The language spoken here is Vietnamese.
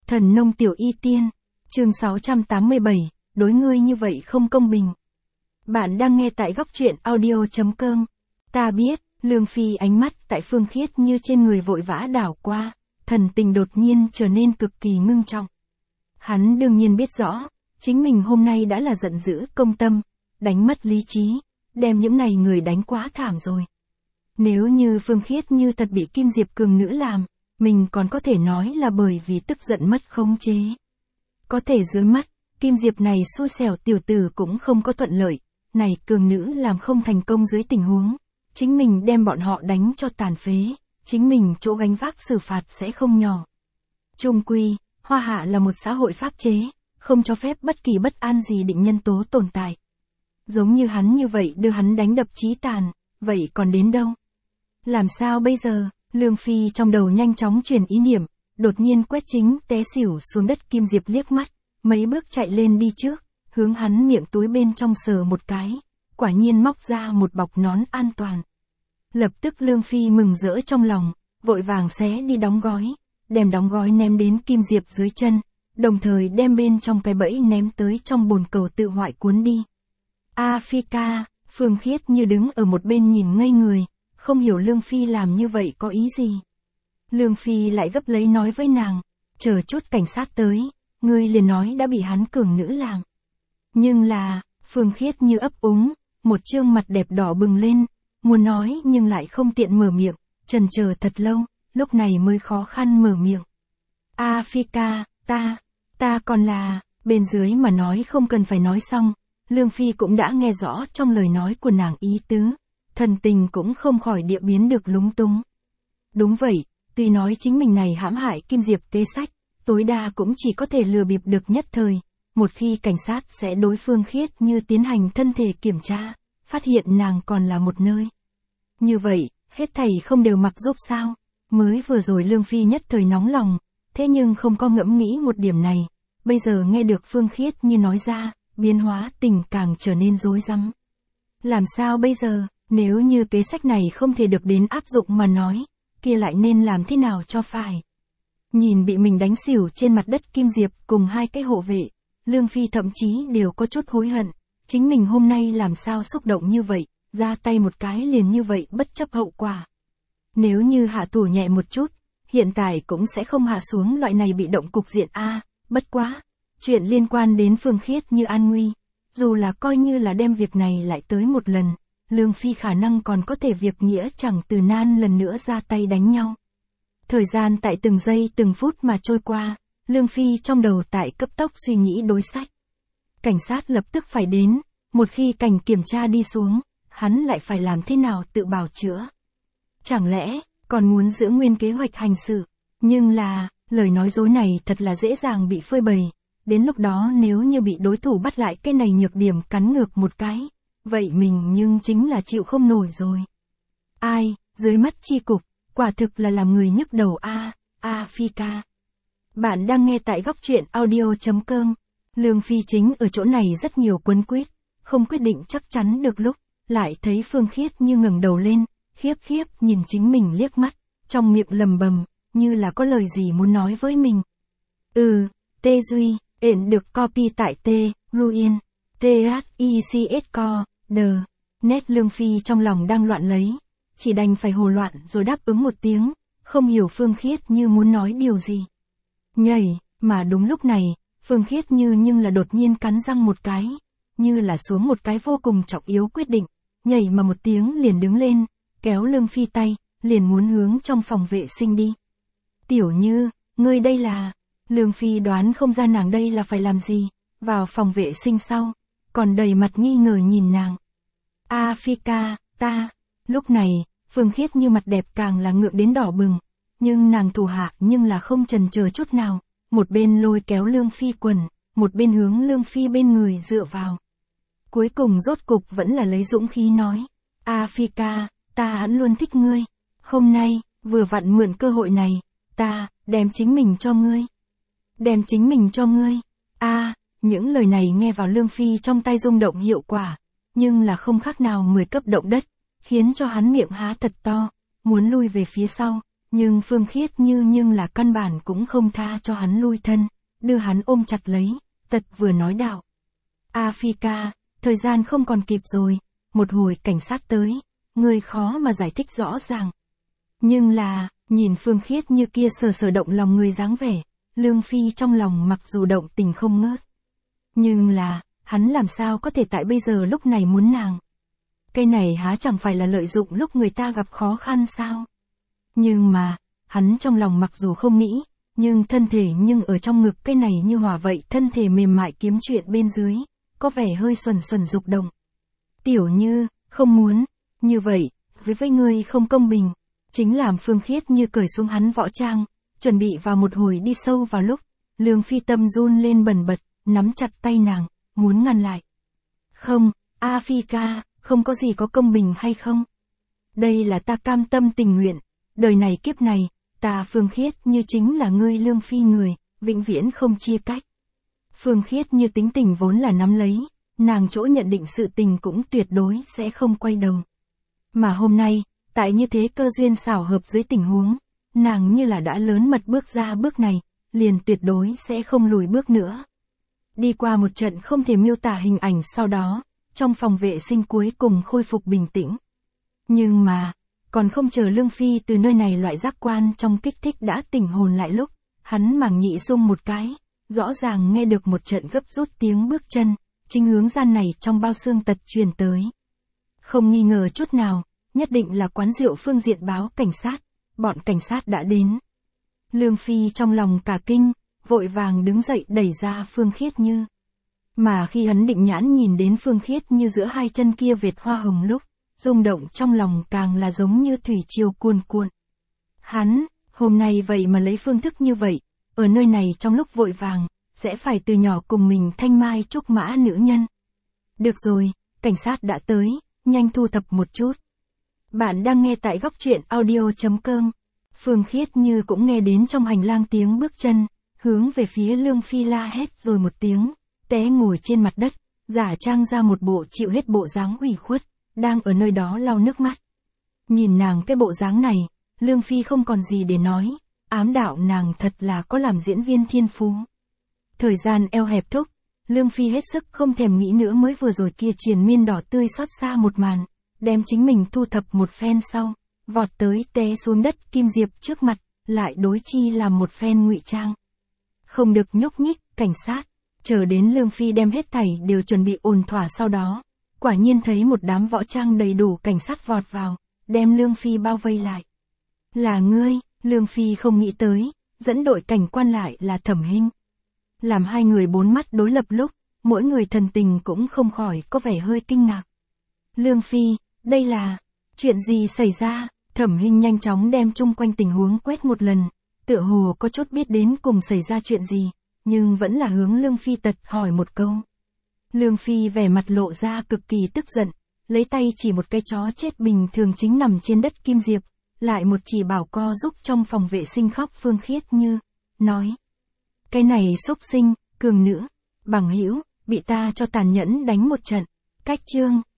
Thần nông tiểu y tiên, chương 687, đối ngươi như vậy không công bình. Bạn đang nghe tại góc truyện audio.com. Ta biết, Lương Phi ánh mắt tại Phương Khiết như trên người vội vã đảo qua, thần tình đột nhiên trở nên cực kỳ ngưng trọng. Hắn đương nhiên biết rõ, chính mình hôm nay đã là giận dữ công tâm, đánh mất lý trí, đem những này người đánh quá thảm rồi. Nếu như Phương Khiết như thật bị Kim Diệp cường nữ làm, mình còn có thể nói là bởi vì tức giận mất khống chế. Có thể dưới mắt, Kim Diệp này xui xẻo tiểu tử cũng không có thuận lợi, này cường nữ làm không thành công dưới tình huống, chính mình đem bọn họ đánh cho tàn phế, chính mình chỗ gánh vác xử phạt sẽ không nhỏ. Chung quy, Hoa Hạ là một xã hội pháp chế, không cho phép bất kỳ bất an gì định nhân tố tồn tại. Giống như hắn như vậy đưa hắn đánh đập chí tàn, vậy còn đến đâu? Làm sao bây giờ? Lương Phi trong đầu nhanh chóng truyền ý niệm, đột nhiên quét chính té xỉu xuống đất Kim Diệp liếc mắt, mấy bước chạy lên đi trước, hướng hắn miệng túi bên trong sờ một cái, quả nhiên móc ra một bọc nón an toàn. Lập tức Lương Phi mừng rỡ trong lòng, vội vàng xé đi đóng gói, đem đóng gói ném đến Kim Diệp dưới chân, đồng thời đem bên trong cái bẫy ném tới trong bồn cầu tự hoại cuốn đi. A Phi ca, Phương Khiết như đứng ở một bên nhìn ngây người, không hiểu Lương Phi làm như vậy có ý gì. Lương Phi lại gấp lấy nói với nàng, chờ chút cảnh sát tới, ngươi liền nói đã bị hắn cường nữ làm. Nhưng là, Phương Khiết như ấp úng, một trương mặt đẹp đỏ bừng lên, muốn nói nhưng lại không tiện mở miệng, chần chờ thật lâu, lúc này mới khó khăn mở miệng. A Phi ca, ta còn là, bên dưới mà nói không cần phải nói xong, Lương Phi cũng đã nghe rõ trong lời nói của nàng ý tứ, thần tình cũng không khỏi địa biến được lúng túng. Đúng vậy, tuy nói chính mình này hãm hại Kim Diệp kế sách, tối đa cũng chỉ có thể lừa bịp được nhất thời, một khi cảnh sát sẽ đối Phương Khiết như tiến hành thân thể kiểm tra, phát hiện nàng còn là một nơi. Như vậy, hết thảy không đều mặc giúp sao, mới vừa rồi Lương Phi nhất thời nóng lòng, thế nhưng không có ngẫm nghĩ một điểm này, bây giờ nghe được Phương Khiết như nói ra, biến hóa tình càng trở nên rối rắm. Làm sao bây giờ, nếu như kế sách này không thể được đến áp dụng mà nói, kia lại nên làm thế nào cho phải. Nhìn bị mình đánh xỉu trên mặt đất Kim Diệp cùng hai cái hộ vệ, Lương Phi thậm chí đều có chút hối hận, chính mình hôm nay làm sao xúc động như vậy, ra tay một cái liền như vậy bất chấp hậu quả. Nếu như hạ thủ nhẹ một chút, hiện tại cũng sẽ không hạ xuống loại này bị động cục diện A, bất quá. Chuyện liên quan đến Phương Khiết như an nguy, dù là coi như là đem việc này lại tới một lần, Lương Phi khả năng còn có thể việc nghĩa chẳng từ nan lần nữa ra tay đánh nhau. Thời gian tại từng giây từng phút mà trôi qua, Lương Phi trong đầu tại cấp tốc suy nghĩ đối sách. Cảnh sát lập tức phải đến, một khi cảnh kiểm tra đi xuống, hắn lại phải làm thế nào tự bào chữa. Chẳng lẽ, còn muốn giữ nguyên kế hoạch hành xử, nhưng là, lời nói dối này thật là dễ dàng bị phơi bày. Đến lúc đó nếu như bị đối thủ bắt lại cái này nhược điểm cắn ngược một cái, vậy mình nhưng chính là chịu không nổi rồi. Ai, dưới mắt chi cục, quả thực là làm người nhức đầu A Phi ca. Bạn đang nghe tại góc truyện audio.com. Lương Phi chính ở chỗ này rất nhiều quấn quýt, không quyết định chắc chắn được lúc, lại thấy Phương Khiết như ngẩng đầu lên, khiếp nhìn chính mình liếc mắt, trong miệng lầm bầm, như là có lời gì muốn nói với mình. Tê Duy. Ện được copy tại T, Ruin, THICSCO, net Lương Phi trong lòng đang loạn lấy, chỉ đành phải hồ loạn rồi đáp ứng một tiếng, không hiểu Phương Khiết như muốn nói điều gì. Nhảy, mà đúng lúc này, Phương Khiết như nhưng là đột nhiên cắn răng một cái, như là xuống một cái vô cùng trọng yếu quyết định, nhảy mà một tiếng liền đứng lên, kéo Lương Phi tay, liền muốn hướng trong phòng vệ sinh đi. Tiểu Như, ngươi đây là... Lương Phi đoán không ra nàng đây là phải làm gì, vào phòng vệ sinh sau, còn đầy mặt nghi ngờ nhìn nàng. A Phi ca, lúc này, Phương Khiết như mặt đẹp càng là ngượng đến đỏ bừng, nhưng nàng thủ hạ nhưng là không chần chờ chút nào, một bên lôi kéo Lương Phi quần, một bên hướng Lương Phi bên người dựa vào. Cuối cùng rốt cục vẫn là lấy dũng khí nói, A Phi ca, ta luôn thích ngươi, hôm nay, vừa vặn mượn cơ hội này, ta, đem chính mình cho ngươi. Đem chính mình cho ngươi. Những lời này nghe vào Lương Phi trong tay rung động hiệu quả, nhưng là không khác nào 10 cấp động đất, khiến cho hắn miệng há thật to, muốn lui về phía sau, nhưng Phương Khiết Như nhưng là căn bản cũng không tha cho hắn lui thân, đưa hắn ôm chặt lấy, tật vừa nói đạo. A Phi ca, thời gian không còn kịp rồi, một hồi cảnh sát tới, ngươi khó mà giải thích rõ ràng. Nhưng là, nhìn Phương Khiết Như kia sờ động lòng người dáng vẻ, Lương Phi trong lòng mặc dù động tình không ngớt. Nhưng là, hắn làm sao có thể tại bây giờ lúc này muốn nàng. Cái này há chẳng phải là lợi dụng lúc người ta gặp khó khăn sao? Nhưng mà, hắn trong lòng mặc dù không nghĩ, nhưng thân thể nhưng ở trong ngực cái này như hỏa vậy, thân thể mềm mại kiếm chuyện bên dưới, có vẻ hơi xuẩn dục động. Tiểu Như, không muốn, như vậy, với ngươi không công bình, chính làm Phương Khiết Như cởi xuống hắn võ trang, chuẩn bị vào một hồi đi sâu vào lúc, Lương Phi tâm run lên bần bật, nắm chặt tay nàng, muốn ngăn lại. Không, A Phi ca, không có gì có công bình hay không? Đây là ta cam tâm tình nguyện, đời này kiếp này, ta Phương Khiết Như chính là ngươi Lương Phi người, vĩnh viễn không chia cách. Phương Khiết Như tính tình vốn là nắm lấy, nàng chỗ nhận định sự tình cũng tuyệt đối sẽ không quay đầu. Mà hôm nay, tại như thế cơ duyên xảo hợp dưới tình huống, nàng như là đã lớn mật bước ra bước này, liền tuyệt đối sẽ không lùi bước nữa. Đi qua một trận không thể miêu tả hình ảnh sau đó, trong phòng vệ sinh cuối cùng khôi phục bình tĩnh. Nhưng mà, còn không chờ Lương Phi từ nơi này loại giác quan trong kích thích đã tỉnh hồn lại lúc, hắn màng nhị rung một cái, rõ ràng nghe được một trận gấp rút tiếng bước chân, chính hướng gian này trong bao xương tật truyền tới. Không nghi ngờ chút nào, nhất định là quán rượu phương diện báo cảnh sát, bọn cảnh sát đã đến. Lương Phi trong lòng cả kinh, vội vàng đứng dậy đẩy ra Phương Khiết Như. Mà khi hắn định nhãn nhìn đến Phương Khiết Như giữa hai chân kia vệt hoa hồng lúc, rung động trong lòng càng là giống như thủy triều cuồn cuộn. Hắn, hôm nay vậy mà lấy phương thức như vậy, ở nơi này trong lúc vội vàng, sẽ phải từ nhỏ cùng mình thanh mai trúc mã nữ nhân. Được rồi, cảnh sát đã tới, nhanh thu thập một chút. Bạn đang nghe tại góc truyện audio.com. Phương Khiết Như cũng nghe đến trong hành lang tiếng bước chân, hướng về phía Lương Phi la hét rồi một tiếng, té ngồi trên mặt đất, giả trang ra một bộ chịu hết bộ dáng ủy khuất, đang ở nơi đó lau nước mắt. Nhìn nàng cái bộ dáng này, Lương Phi không còn gì để nói, ám đạo nàng thật là có làm diễn viên thiên phú. Thời gian eo hẹp thúc, Lương Phi hết sức không thèm nghĩ nữa mới vừa rồi kia triền miên đỏ tươi xót xa một màn, đem chính mình thu thập một phen sau, vọt tới té xuống đất Kim Diệp trước mặt, lại đối chi làm một phen ngụy trang. Không được nhúc nhích, cảnh sát, chờ đến Lương Phi đem hết thảy đều chuẩn bị ổn thỏa sau đó, quả nhiên thấy một đám võ trang đầy đủ cảnh sát vọt vào, đem Lương Phi bao vây lại. Là ngươi, Lương Phi không nghĩ tới, dẫn đội cảnh quan lại là Thẩm Hinh. Làm hai người bốn mắt đối lập lúc, mỗi người thần tình cũng không khỏi có vẻ hơi kinh ngạc. Lương Phi, đây là, chuyện gì xảy ra? Thẩm Hinh nhanh chóng đem chung quanh tình huống quét một lần, tựa hồ có chút biết đến cùng xảy ra chuyện gì, nhưng vẫn là hướng Lương Phi tật hỏi một câu. Lương Phi vẻ mặt lộ ra cực kỳ tức giận, lấy tay chỉ một cái chó chết bình thường chính nằm trên đất Kim Diệp, lại một chỉ bảo co giúp trong phòng vệ sinh khóc Phương Khiết Như, nói. Cái này xúc sinh, cường nữ, bằng hữu, bị ta cho tàn nhẫn đánh một trận, cách chương.